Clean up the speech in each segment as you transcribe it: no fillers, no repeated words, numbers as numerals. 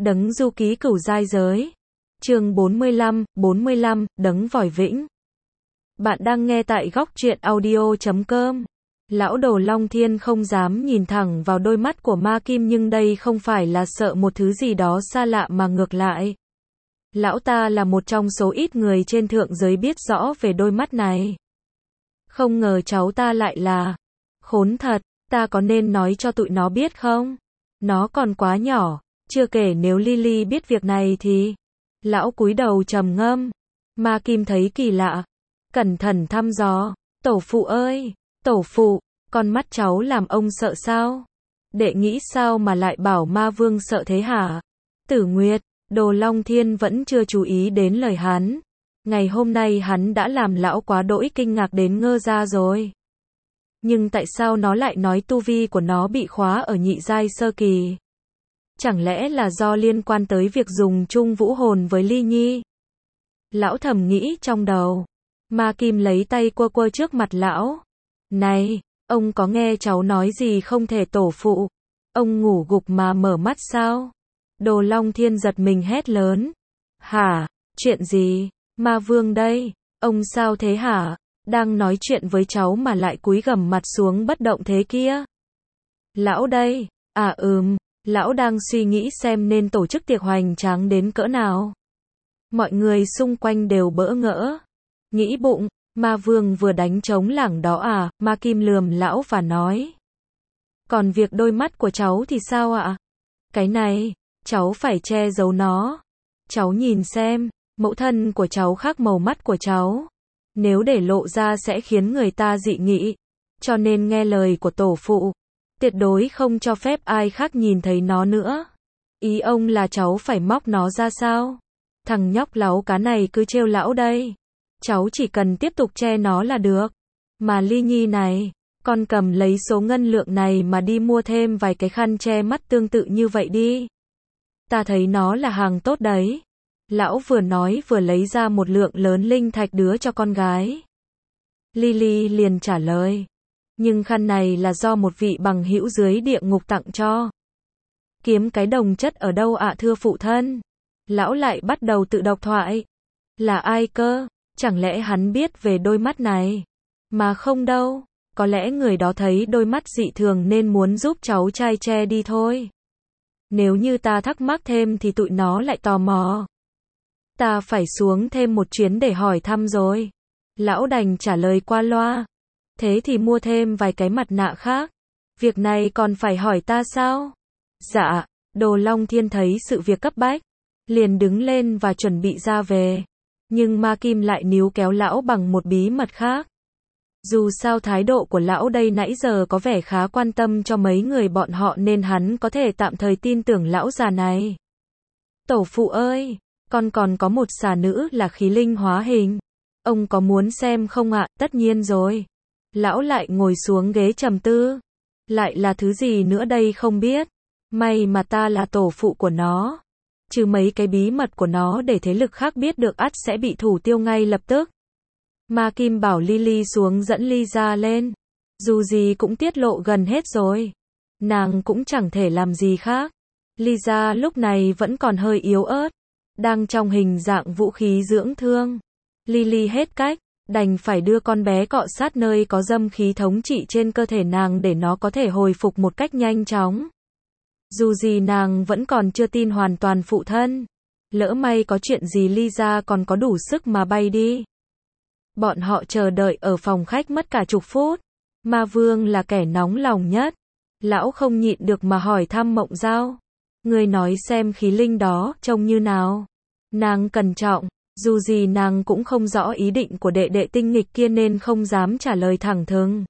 Đấng du ký cửu giai giới. Chương 45, Đấng vòi vĩnh. Bạn đang nghe tại góc truyện audio.com. Lão Đồ Long Thiên không dám nhìn thẳng vào đôi mắt của Ma Kim, nhưng đây không phải là sợ một thứ gì đó xa lạ mà ngược lại. Lão ta là một trong số ít người trên thượng giới biết rõ về đôi mắt này. Không ngờ cháu ta lại là... Khốn thật, ta có nên nói cho tụi nó biết không? Nó còn quá nhỏ, chưa kể nếu Lily biết việc này thì... Lão cúi đầu trầm ngâm. Ma Kim thấy kỳ lạ, cẩn thận thăm dò. Tổ phụ ơi, tổ phụ, con mắt cháu làm ông sợ sao? Đệ nghĩ sao mà lại bảo ma vương sợ thế hả? Tử Nguyệt, Đồ Long Thiên vẫn chưa chú ý đến lời hắn. Ngày hôm nay hắn đã làm lão quá đỗi kinh ngạc đến ngơ ra rồi. Nhưng tại sao nó lại nói tu vi của nó bị khóa ở nhị giai sơ kỳ? Chẳng lẽ là do liên quan tới việc dùng chung vũ hồn với Ly Nhi? Lão thầm nghĩ trong đầu. Ma Kim lấy tay quơ quơ trước mặt lão. Này, ông có nghe cháu nói gì không thể tổ phụ? Ông ngủ gục mà mở mắt sao? Đồ Long Thiên giật mình hét lớn. Hả? Chuyện gì? Ma vương đây. Ông sao thế hả? Đang nói chuyện với cháu mà lại cúi gằm mặt xuống bất động thế kia. Lão đây. À lão đang suy nghĩ xem nên tổ chức tiệc hoành tráng đến cỡ nào. Mọi người xung quanh đều bỡ ngỡ. Nghĩ bụng, ma vương vừa đánh trống lảng đó à? Ma Kim lườm lão và nói. Còn việc đôi mắt của cháu thì sao ạ? Cái này, cháu phải che giấu nó. Cháu nhìn xem, mẫu thân của cháu khác màu mắt của cháu. Nếu để lộ ra sẽ khiến người ta dị nghị. Cho nên nghe lời của tổ phụ. Tuyệt đối không cho phép ai khác nhìn thấy nó nữa. Ý ông là cháu phải móc nó ra sao? Thằng nhóc láu cá này cứ trêu lão đây. Cháu chỉ cần tiếp tục che nó là được. Mà Ly Nhi này, con cầm lấy số ngân lượng này mà đi mua thêm vài cái khăn che mắt tương tự như vậy đi. Ta thấy nó là hàng tốt đấy. Lão vừa nói vừa lấy ra một lượng lớn linh thạch đưa cho con gái. Lily liền trả lời. Nhưng khăn này là do một vị bằng hữu dưới địa ngục tặng cho. Kiếm cái đồng chất ở đâu ạ thưa phụ thân? Lão lại bắt đầu tự độc thoại. Là ai cơ? Chẳng lẽ hắn biết về đôi mắt này? Mà không đâu. Có lẽ người đó thấy đôi mắt dị thường nên muốn giúp cháu trai che đi thôi. Nếu như ta thắc mắc thêm thì tụi nó lại tò mò. Ta phải xuống thêm một chuyến để hỏi thăm rồi. Lão đành trả lời qua loa. Thế thì mua thêm vài cái mặt nạ khác. Việc này còn phải hỏi ta sao? Dạ, Đồ Long Thiên thấy sự việc cấp bách. Liền đứng lên và chuẩn bị ra về. Nhưng Ma Kim lại níu kéo lão bằng một bí mật khác. Dù sao thái độ của lão đây nãy giờ có vẻ khá quan tâm cho mấy người bọn họ nên hắn có thể tạm thời tin tưởng lão già này. Tổ phụ ơi, con còn có một xà nữ là khí linh hóa hình. Ông có muốn xem không ạ? Tất nhiên rồi. Lão lại ngồi xuống ghế trầm tư. Lại là thứ gì nữa đây không biết. May mà ta là tổ phụ của nó. Chứ mấy cái bí mật của nó để thế lực khác biết được ắt sẽ bị thủ tiêu ngay lập tức. Ma Kim bảo Lily xuống dẫn Lisa lên. Dù gì cũng tiết lộ gần hết rồi. Nàng cũng chẳng thể làm gì khác. Lisa lúc này vẫn còn hơi yếu ớt. Đang trong hình dạng vũ khí dưỡng thương. Lily hết cách. Đành phải đưa con bé cọ sát nơi có dâm khí thống trị trên cơ thể nàng để nó có thể hồi phục một cách nhanh chóng. Dù gì nàng vẫn còn chưa tin hoàn toàn phụ thân. Lỡ may có chuyện gì Lisa còn có đủ sức mà bay đi. Bọn họ chờ đợi ở phòng khách mất cả chục phút. Ma Vương là kẻ nóng lòng nhất. Lão không nhịn được mà hỏi thăm Mộng Giao. Người nói xem khí linh đó trông như nào. Nàng cẩn trọng. Dù gì nàng cũng không rõ ý định của đệ đệ tinh nghịch kia nên không dám trả lời thẳng thừng.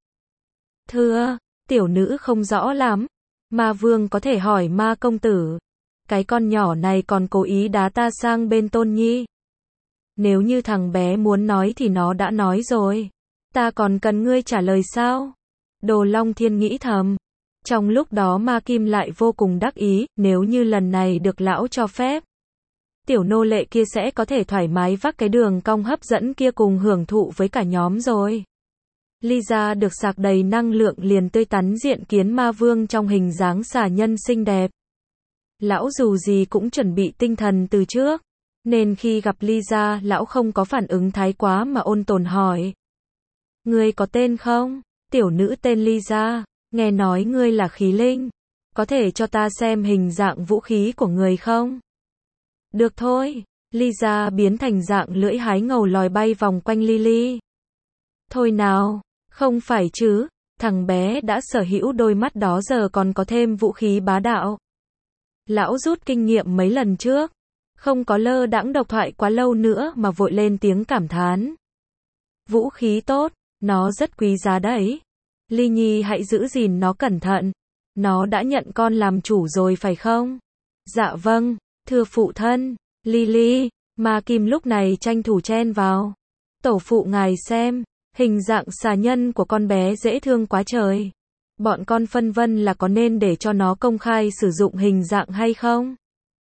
Thưa, tiểu nữ không rõ lắm. Ma Vương có thể hỏi Ma công tử. Cái con nhỏ này còn cố ý đá ta sang bên Tôn Nhi. Nếu như thằng bé muốn nói thì nó đã nói rồi. Ta còn cần ngươi trả lời sao? Đồ Long Thiên nghĩ thầm. Trong lúc đó Ma Kim lại vô cùng đắc ý, nếu như lần này được lão cho phép. Tiểu nô lệ kia sẽ có thể thoải mái vác cái đường cong hấp dẫn kia cùng hưởng thụ với cả nhóm rồi. Lisa được sạc đầy năng lượng liền tươi tắn diện kiến Ma Vương trong hình dáng xà nhân xinh đẹp. Lão dù gì cũng chuẩn bị tinh thần từ trước, nên khi gặp Lisa, lão không có phản ứng thái quá mà ôn tồn hỏi. Ngươi có tên không? Tiểu nữ tên Lisa, nghe nói ngươi là khí linh. Có thể cho ta xem hình dạng vũ khí của người không? Được thôi. Lisa biến thành dạng lưỡi hái ngầu lòi bay vòng quanh Lily. Thôi nào, không phải chứ, thằng bé đã sở hữu đôi mắt đó giờ còn có thêm vũ khí bá đạo. Lão rút kinh nghiệm mấy lần trước, không có lơ đãng độc thoại quá lâu nữa mà vội lên tiếng cảm thán. Vũ khí tốt, nó rất quý giá đấy. Ly Nhi hãy giữ gìn nó cẩn thận. Nó đã nhận con làm chủ rồi phải không? Dạ vâng, thưa phụ thân. Lily, Ma Kim lúc này tranh thủ chen vào. Tổ phụ ngài xem, hình dạng xà nhân của con bé dễ thương quá trời. Bọn con phân vân là có nên để cho nó công khai sử dụng hình dạng hay không?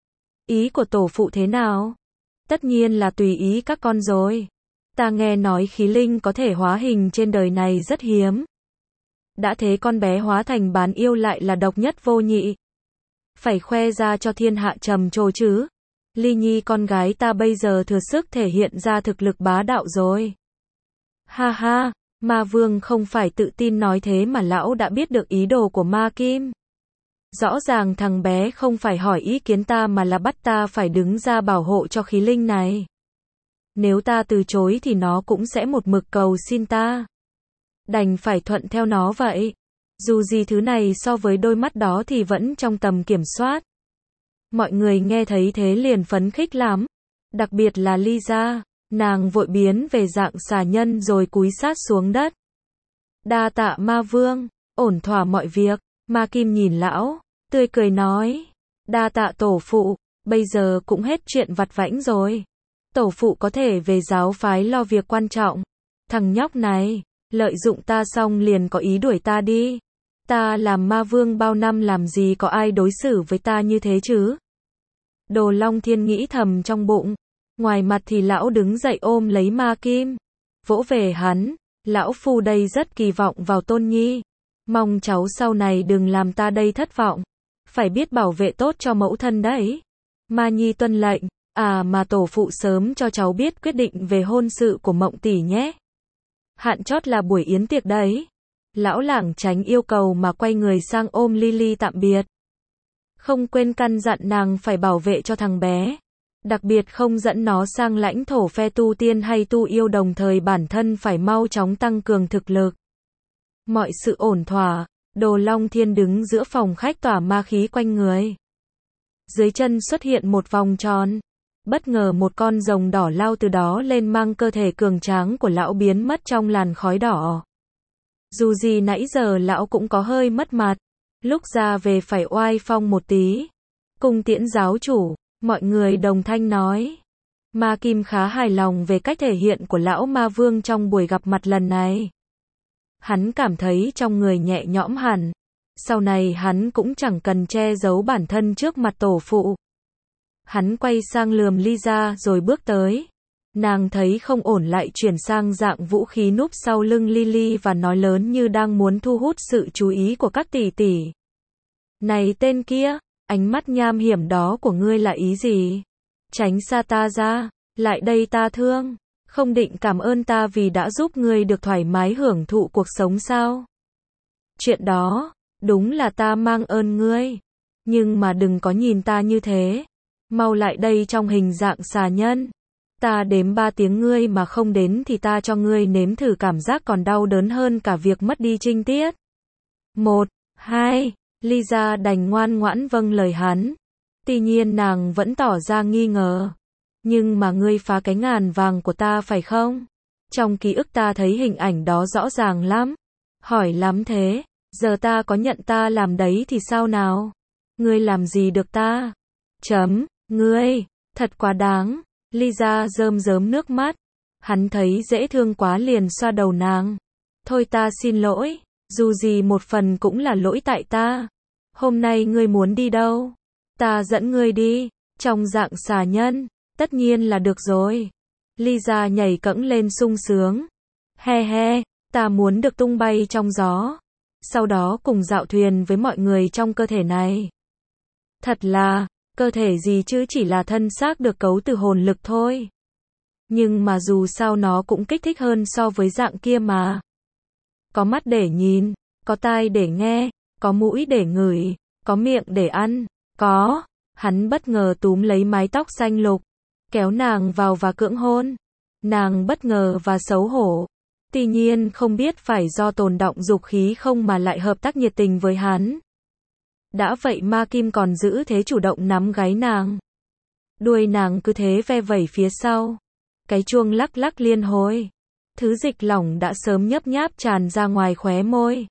Ý của tổ phụ thế nào? Tất nhiên là tùy ý các con rồi. Ta nghe nói khí linh có thể hóa hình trên đời này rất hiếm. Đã thế con bé hóa thành bán yêu lại là độc nhất vô nhị. Phải khoe ra cho thiên hạ trầm trồ chứ. Ly Nhi con gái ta bây giờ thừa sức thể hiện ra thực lực bá đạo rồi. Ha ha, Ma Vương không phải tự tin nói thế mà lão đã biết được ý đồ của Ma Kim. Rõ ràng thằng bé không phải hỏi ý kiến ta mà là bắt ta phải đứng ra bảo hộ cho khí linh này. Nếu ta từ chối thì nó cũng sẽ một mực cầu xin ta. Đành phải thuận theo nó vậy. Dù gì thứ này so với đôi mắt đó thì vẫn trong tầm kiểm soát. Mọi người nghe thấy thế liền phấn khích lắm. Đặc biệt là Lisa, nàng vội biến về dạng xà nhân rồi cúi sát xuống đất. Đa tạ Ma Vương, ổn thỏa mọi việc. Ma Kim nhìn lão, tươi cười nói. Đa tạ tổ phụ, bây giờ cũng hết chuyện vặt vãnh rồi. Tổ phụ có thể về giáo phái lo việc quan trọng. Thằng nhóc này, lợi dụng ta xong liền có ý đuổi ta đi. Ta làm Ma Vương bao năm làm gì có ai đối xử với ta như thế chứ? Đồ Long Thiên nghĩ thầm trong bụng. Ngoài mặt thì lão đứng dậy ôm lấy Ma Kim. Vỗ về hắn. Lão phu đây rất kỳ vọng vào Tôn Nhi. Mong cháu sau này đừng làm ta đây thất vọng. Phải biết bảo vệ tốt cho mẫu thân đấy. Ma Nhi tuân lệnh. À mà tổ phụ sớm cho cháu biết quyết định về hôn sự của Mộng tỷ nhé. Hạn chót là buổi yến tiệc đấy. Lão lảng tránh yêu cầu mà quay người sang ôm Lily tạm biệt. Không quên căn dặn nàng phải bảo vệ cho thằng bé. Đặc biệt không dẫn nó sang lãnh thổ phe tu tiên hay tu yêu, đồng thời bản thân phải mau chóng tăng cường thực lực. Mọi sự ổn thỏa, Đồ Long Thiên đứng giữa phòng khách tỏa ma khí quanh người. Dưới chân xuất hiện một vòng tròn. Bất ngờ một con rồng đỏ lao từ đó lên, mang cơ thể cường tráng của lão biến mất trong làn khói đỏ. Dù gì nãy giờ lão cũng có hơi mất mặt. Lúc ra về phải oai phong một tí. Cung tiễn giáo chủ, mọi người đồng thanh nói. Ma Kim khá hài lòng về cách thể hiện của lão Ma Vương trong buổi gặp mặt lần này. Hắn cảm thấy trong người nhẹ nhõm hẳn. Sau này hắn cũng chẳng cần che giấu bản thân trước mặt tổ phụ. Hắn quay sang lườm Lisa rồi bước tới. Nàng thấy không ổn lại chuyển sang dạng vũ khí núp sau lưng Lily và nói lớn như đang muốn thu hút sự chú ý của các tỷ tỷ. Này tên kia, ánh mắt nham hiểm đó của ngươi là ý gì? Tránh xa ta ra, lại đây ta thương. Không định cảm ơn ta vì đã giúp ngươi được thoải mái hưởng thụ cuộc sống sao? Chuyện đó, đúng là ta mang ơn ngươi. Nhưng mà đừng có nhìn ta như thế. Mau lại đây trong hình dạng xà nhân. Ta đếm 3 tiếng ngươi mà không đến thì ta cho ngươi nếm thử cảm giác còn đau đớn hơn cả việc mất đi trinh tiết. 1, 2, Lisa đành ngoan ngoãn vâng lời hắn. Tuy nhiên nàng vẫn tỏ ra nghi ngờ. Nhưng mà ngươi phá cái ngàn vàng của ta phải không? Trong ký ức ta thấy hình ảnh đó rõ ràng lắm. Hỏi lắm thế, giờ ta có nhận ta làm đấy thì sao nào? Ngươi làm gì được ta? Ngươi, thật quá đáng. Lisa rơm rớm nước mắt. Hắn thấy dễ thương quá liền xoa đầu nàng. Thôi ta xin lỗi, dù gì một phần cũng là lỗi tại ta. Hôm nay ngươi muốn đi đâu? Ta dẫn ngươi đi, trong dạng xà nhân. Tất nhiên là được rồi. Lisa nhảy cẫng lên sung sướng. He he, ta muốn được tung bay trong gió. Sau đó cùng dạo thuyền với mọi người trong cơ thể này. Thật là Cơ thể gì chứ, chỉ là thân xác được cấu từ hồn lực thôi. Nhưng mà dù sao nó cũng kích thích hơn so với dạng kia mà. Có mắt để nhìn, có tai để nghe, có mũi để ngửi, có miệng để ăn, có. Hắn bất ngờ túm lấy mái tóc xanh lục, kéo nàng vào và cưỡng hôn. Nàng bất ngờ và xấu hổ. Tuy nhiên không biết phải do tồn đọng dục khí không mà lại hợp tác nhiệt tình với hắn. Đã vậy Ma Kim còn giữ thế chủ động nắm gáy nàng. Đuôi nàng cứ thế ve vẩy phía sau. Cái chuông lắc lắc liên hồi. Thứ dịch lỏng đã sớm nhấp nháp tràn ra ngoài khóe môi.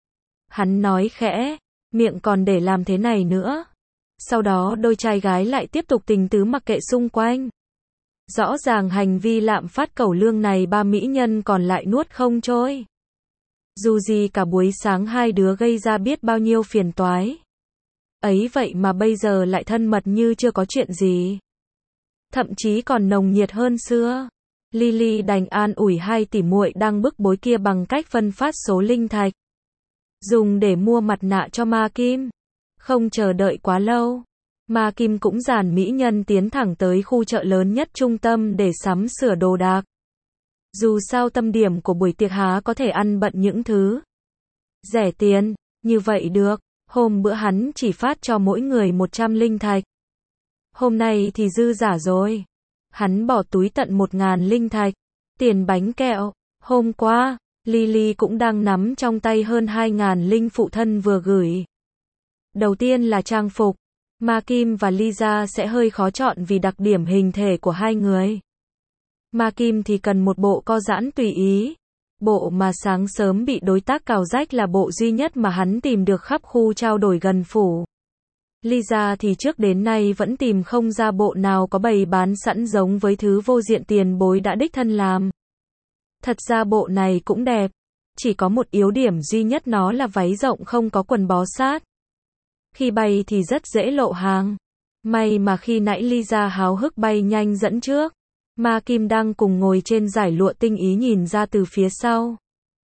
Hắn nói khẽ, miệng còn để làm thế này nữa. Sau đó đôi trai gái lại tiếp tục tình tứ mặc kệ xung quanh. Rõ ràng hành vi lạm phát cẩu lương này ba mỹ nhân còn lại nuốt không trôi. Dù gì cả buổi sáng hai đứa gây ra biết bao nhiêu phiền toái. Ấy vậy mà bây giờ lại thân mật như chưa có chuyện gì. Thậm chí còn nồng nhiệt hơn xưa. Lily đành an ủi hai tỷ muội đang bức bối kia bằng cách phân phát số linh thạch. Dùng để mua mặt nạ cho Ma Kim. Không chờ đợi quá lâu. Ma Kim cũng dàn mỹ nhân tiến thẳng tới khu chợ lớn nhất trung tâm để sắm sửa đồ đạc. Dù sao tâm điểm của buổi tiệc há có thể ăn bận những thứ rẻ tiền, như vậy được. Hôm bữa hắn chỉ phát cho mỗi người 100 linh thạch. Hôm nay thì dư giả rồi. Hắn bỏ túi tận 1.000 linh thạch. Tiền bánh kẹo. Hôm qua, Lily cũng đang nắm trong tay hơn 2.000 linh phụ thân vừa gửi. Đầu tiên là trang phục. Ma Kim và Lisa sẽ hơi khó chọn vì đặc điểm hình thể của hai người. Ma Kim thì cần một bộ co giãn tùy ý. Bộ mà sáng sớm bị đối tác cào rách là bộ duy nhất mà hắn tìm được khắp khu trao đổi gần phủ. Lisa thì trước đến nay vẫn tìm không ra bộ nào có bày bán sẵn giống với thứ vô diện tiền bối đã đích thân làm. Thật ra bộ này cũng đẹp. Chỉ có một yếu điểm duy nhất, nó là váy rộng không có quần bó sát. Khi bay thì rất dễ lộ hàng. May mà khi nãy Lisa háo hức bay nhanh dẫn trước. Ma Kim đang cùng ngồi trên dải lụa tinh ý nhìn ra từ phía sau.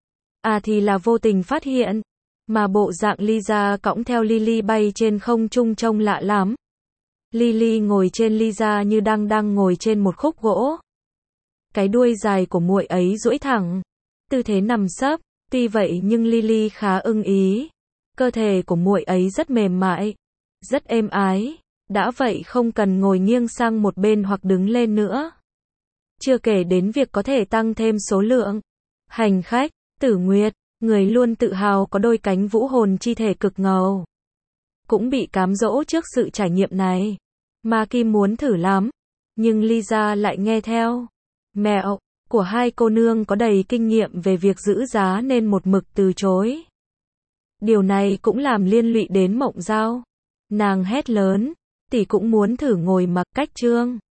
À thì là vô tình phát hiện. Mà bộ dạng Lisa cõng theo Lily bay trên không trung trông lạ lắm. Lily ngồi trên Lisa như đang ngồi trên một khúc gỗ. Cái đuôi dài của muội ấy duỗi thẳng. Tư thế nằm sấp. Tuy vậy nhưng Lily khá ưng ý. Cơ thể của muội ấy rất mềm mại. Rất êm ái. Đã vậy không cần ngồi nghiêng sang một bên hoặc đứng lên nữa. Chưa kể đến việc có thể tăng thêm số lượng hành khách. Tử Nguyệt, người luôn tự hào có đôi cánh vũ hồn chi thể cực ngầu, cũng bị cám dỗ trước sự trải nghiệm này. Ma Kim muốn thử lắm, nhưng Lisa lại nghe theo mẹo của hai cô nương có đầy kinh nghiệm về việc giữ giá nên một mực từ chối. Điều này cũng làm liên lụy đến Mộng Giao. Nàng hét lớn, tỷ cũng muốn thử ngồi mặc cách trương.